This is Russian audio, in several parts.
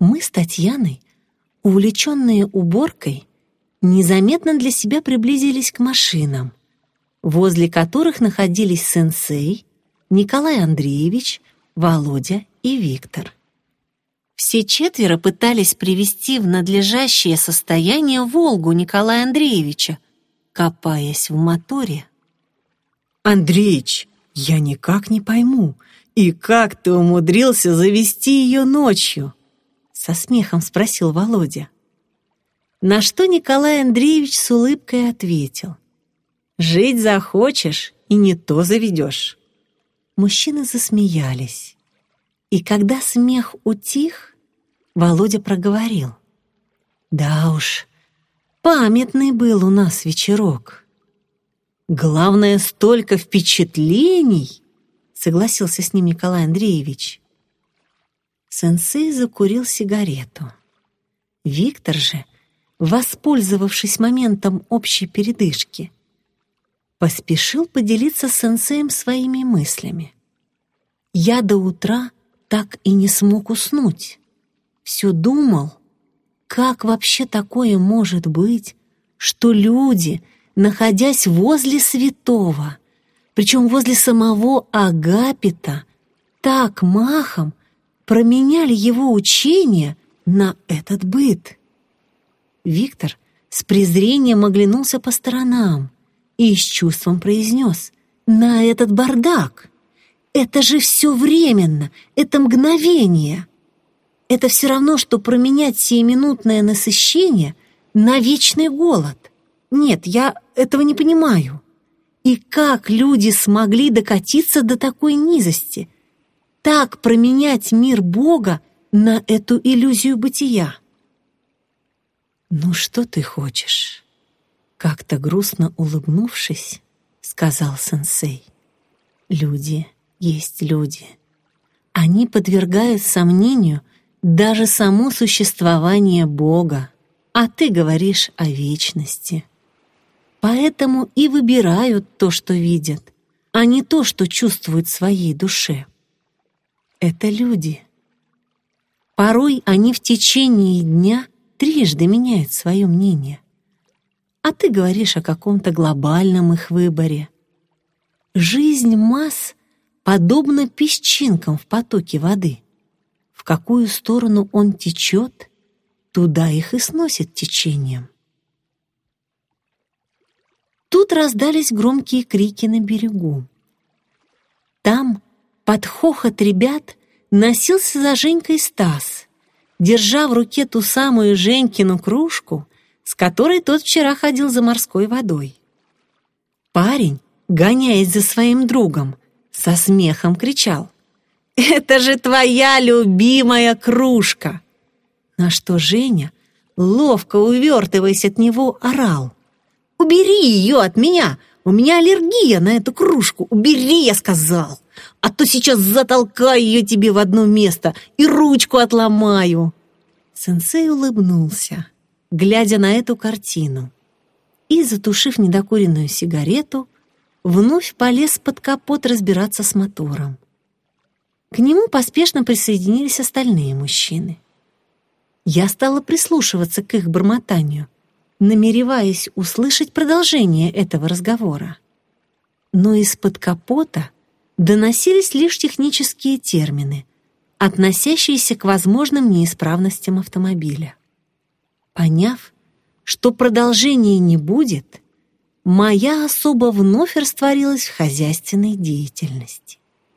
Мы с Татьяной, увлеченные уборкой, незаметно для себя приблизились к машинам, возле которых находились сенсей, Николай Андреевич, Володя и Виктор. Все четверо пытались привести в надлежащее состояние «Волгу» Николая Андреевича, копаясь в моторе. «Андреич, я никак не пойму, и как ты умудрился завести ее ночью?» Со смехом спросил Володя. На что Николай Андреевич с улыбкой ответил: «Жить захочешь, и не то заведешь». Мужчины засмеялись. И когда смех утих, Володя проговорил: «Да уж, памятный был у нас вечерок». «Главное, столько впечатлений!» — согласился с ним Николай Андреевич. Сенсей закурил сигарету. Виктор же, воспользовавшись моментом общей передышки, поспешил поделиться с сенсеем своими мыслями. «Я до утра так и не смог уснуть. Все думал, как вообще такое может быть, что люди, находясь возле святого, причем возле самого Агапита, так махом променяли его учение на этот быт». Виктор с презрением оглянулся по сторонам и с чувством произнес: «На этот бардак! Это же все временно, это мгновение! Это все равно, что променять сиюминутное насыщение на вечный голод. Нет, я этого не понимаю. И как люди смогли докатиться до такой низости? Так променять мир Бога на эту иллюзию бытия?» «Ну что ты хочешь?» Как-то грустно улыбнувшись, сказал сенсей: «Люди есть люди. Они подвергают сомнению даже само существование Бога, а ты говоришь о вечности. Поэтому и выбирают то, что видят, а не то, что чувствуют в своей душе. Это люди. Порой они в течение дня трижды меняют свое мнение. А ты говоришь о каком-то глобальном их выборе. Жизнь масс подобна песчинкам в потоке воды. В какую сторону он течет, туда их и сносит течением». Тут раздались громкие крики на берегу. Там, под хохот ребят, носился за Женькой Стас, держа в руке ту самую Женькину кружку, с которой тот вчера ходил за морской водой. Парень, гоняясь за своим другом, со смехом кричал: «Это же твоя любимая кружка!» На что Женя, ловко увертываясь от него, орал: «Убери ее от меня! У меня аллергия на эту кружку! Убери, я сказал! А то сейчас затолкаю ее тебе в одно место и ручку отломаю!» Сенсей улыбнулся, глядя на эту картину, и, затушив недокуренную сигарету, вновь полез под капот разбираться с мотором. К нему поспешно присоединились остальные мужчины. Я стала прислушиваться к их бормотанию, намереваясь услышать продолжение этого разговора. Но из-под капота доносились лишь технические термины, относящиеся к возможным неисправностям автомобиля. Поняв, что продолжения не будет, моя особа вновь растворилась в хозяйственной деятельности.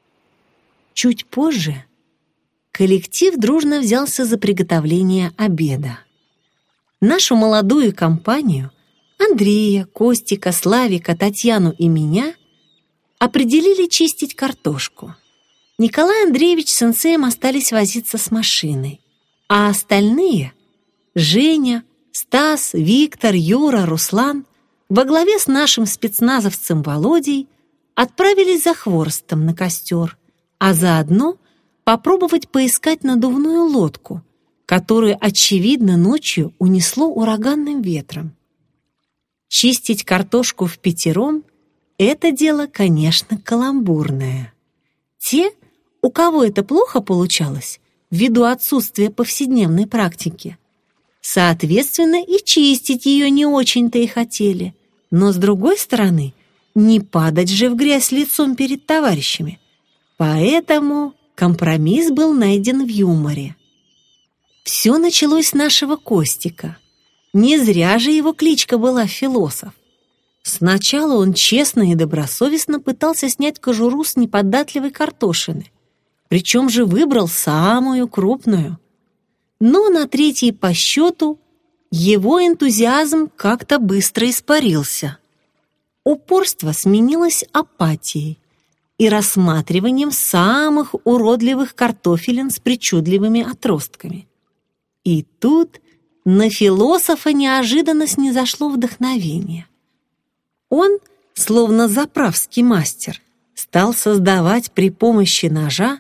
Чуть позже коллектив дружно взялся за приготовление обеда. Нашу молодую компанию — Андрея, Костика, Славика, Татьяну и меня — определили чистить картошку. Николай Андреевич с сенсеем остались возиться с машиной, а остальные — Женя, Стас, Виктор, Юра, Руслан — во главе с нашим спецназовцем Володей отправились за хворостом на костер, а заодно попробовать поискать надувную лодку, которую, очевидно, ночью унесло ураганным ветром. Чистить картошку впятером — это дело, конечно, каламбурное. Те, у кого это плохо получалось, ввиду отсутствия повседневной практики. Соответственно, и чистить ее не очень-то и хотели. Но, с другой стороны, не падать же в грязь лицом перед товарищами. Поэтому компромисс был найден в юморе. Все началось с нашего Костика. Не зря же его кличка была «Философ». Сначала он честно и добросовестно пытался снять кожуру с неподатливой картошины, причем же выбрал самую крупную. Но на третьей по счету его энтузиазм как-то быстро испарился. Упорство сменилось апатией и рассматриванием самых уродливых картофелин с причудливыми отростками. И тут на философа неожиданно снизошло вдохновение. Он, словно заправский мастер, стал создавать при помощи ножа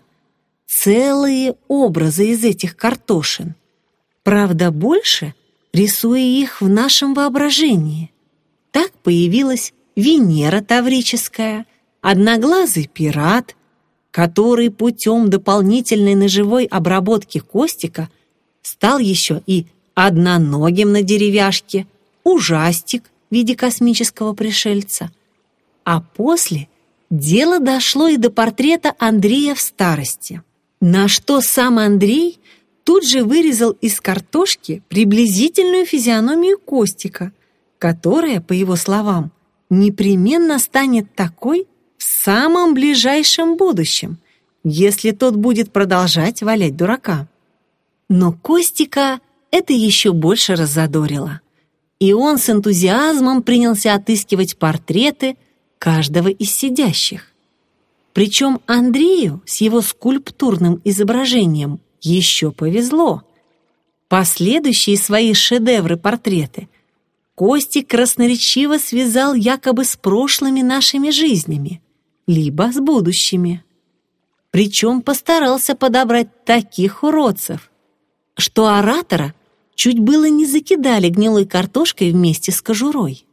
целые образы из этих картошин. Правда, больше рисуя их в нашем воображении. Так появилась Венера Таврическая, одноглазый пират, который путем дополнительной ножевой обработки Костика стал еще и одноногим на деревяшке, ужастик в виде космического пришельца. А после дело дошло и до портрета Андрея в старости, на что сам Андрей тут же вырезал из картошки приблизительную физиономию Костика, которая, по его словам, непременно станет такой в самом ближайшем будущем, если тот будет продолжать валять дурака. Но Костика это еще больше раззадорило, и он с энтузиазмом принялся отыскивать портреты каждого из сидящих. Причем Андрею с его скульптурным изображением еще повезло. Последующие свои шедевры-портреты Костик красноречиво связал якобы с прошлыми нашими жизнями, либо с будущими. Причем постарался подобрать таких уродцев, что оратора чуть было не закидали гнилой картошкой вместе с кожурой.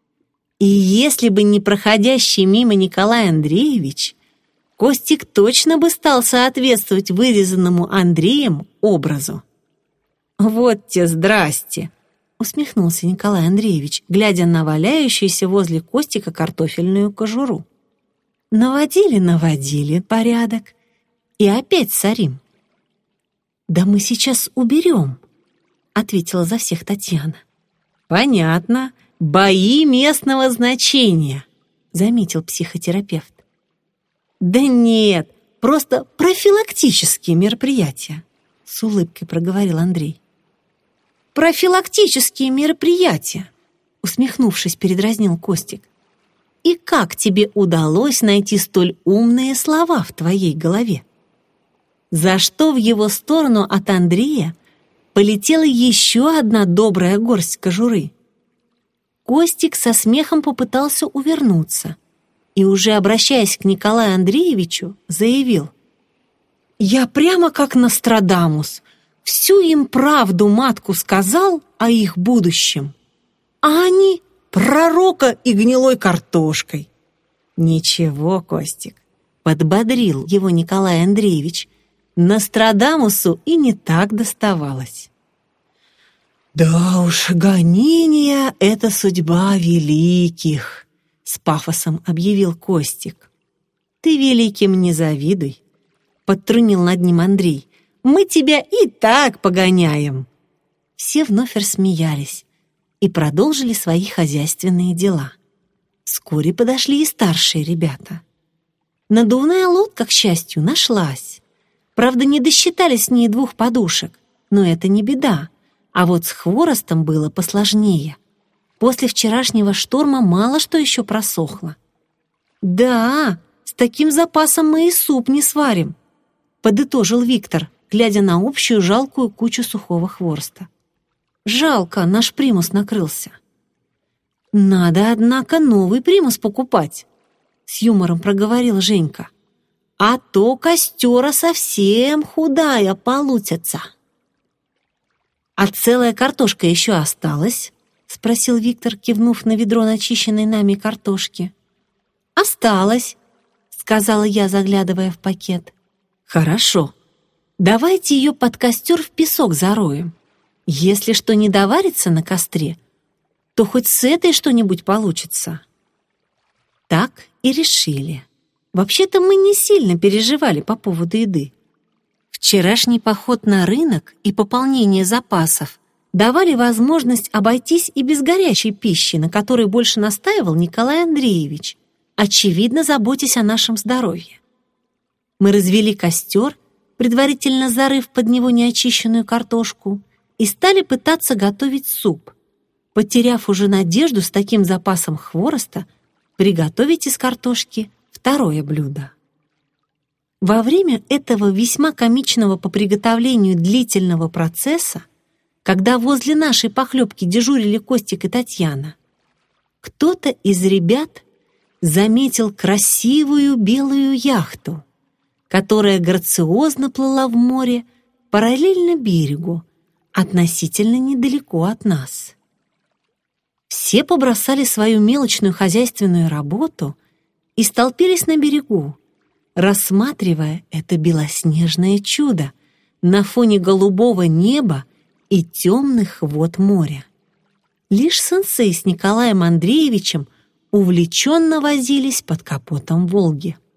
И если бы не проходящий мимо Николай Андреевич, Костик точно бы стал соответствовать вырезанному Андреем образу. «Вот те здрасте!» — усмехнулся Николай Андреевич, глядя на валяющуюся возле Костика картофельную кожуру. Наводили порядок. И опять сорим. «Да мы сейчас уберем», — ответила за всех Татьяна. «Понятно. Бои местного значения», — заметил психотерапевт. «Да нет, просто профилактические мероприятия», — с улыбкой проговорил Андрей. «Профилактические мероприятия», — усмехнувшись, передразнил Костик. «И как тебе удалось найти столь умные слова в твоей голове?» За что в его сторону от Андрея полетела еще одна добрая горсть кожуры. Костик со смехом попытался увернуться и, уже обращаясь к Николаю Андреевичу, заявил: «Я прямо как Нострадамус, всю им правду матку сказал о их будущем, а они пророка и гнилой картошкой». «Ничего, Костик», — подбодрил его Николай Андреевич, Нострадамусу и не так доставалось. «Да уж, гонения — это судьба великих», — с пафосом объявил Костик. «Ты великим не завидуй», — подтрунил над ним Андрей. «Мы тебя и так погоняем». Все вновь рассмеялись и продолжили свои хозяйственные дела. Вскоре подошли и старшие ребята. Надувная лодка, к счастью, нашлась. Правда, не досчитали с ней 2 подушек, но это не беда. А вот с хворостом было посложнее. После вчерашнего шторма мало что еще просохло. «Да, с таким запасом мы и суп не сварим», — подытожил Виктор, глядя на общую жалкую кучу сухого хвороста. «Жалко, наш примус накрылся». «Надо, однако, новый примус покупать», — с юмором проговорил Женька. «А то костера совсем худая получится». «А целая картошка еще осталась?» — спросил Виктор, кивнув на ведро начищенной нами картошки. «Осталось», — сказала я, заглядывая в пакет. «Хорошо. Давайте ее под костер в песок зароем. Если что не доварится на костре, то хоть с этой что-нибудь получится». Так и решили. Вообще-то мы не сильно переживали по поводу еды. Вчерашний поход на рынок и пополнение запасов давали возможность обойтись и без горячей пищи, на которой больше настаивал Николай Андреевич, очевидно, заботясь о нашем здоровье. Мы развели костер, предварительно зарыв под него неочищенную картошку, и стали пытаться готовить суп, потеряв уже надежду с таким запасом хвороста приготовить из картошки второе блюдо. Во время этого весьма комичного по приготовлению длительного процесса, когда возле нашей похлебки дежурили Костик и Татьяна, кто-то из ребят заметил красивую белую яхту, которая грациозно плыла в море параллельно берегу, относительно недалеко от нас. Все побросали свою мелочную хозяйственную работу и столпились на берегу, рассматривая это белоснежное чудо на фоне голубого неба и темных вод моря. Лишь сенсей с Николаем Андреевичем увлеченно возились под капотом «Волги».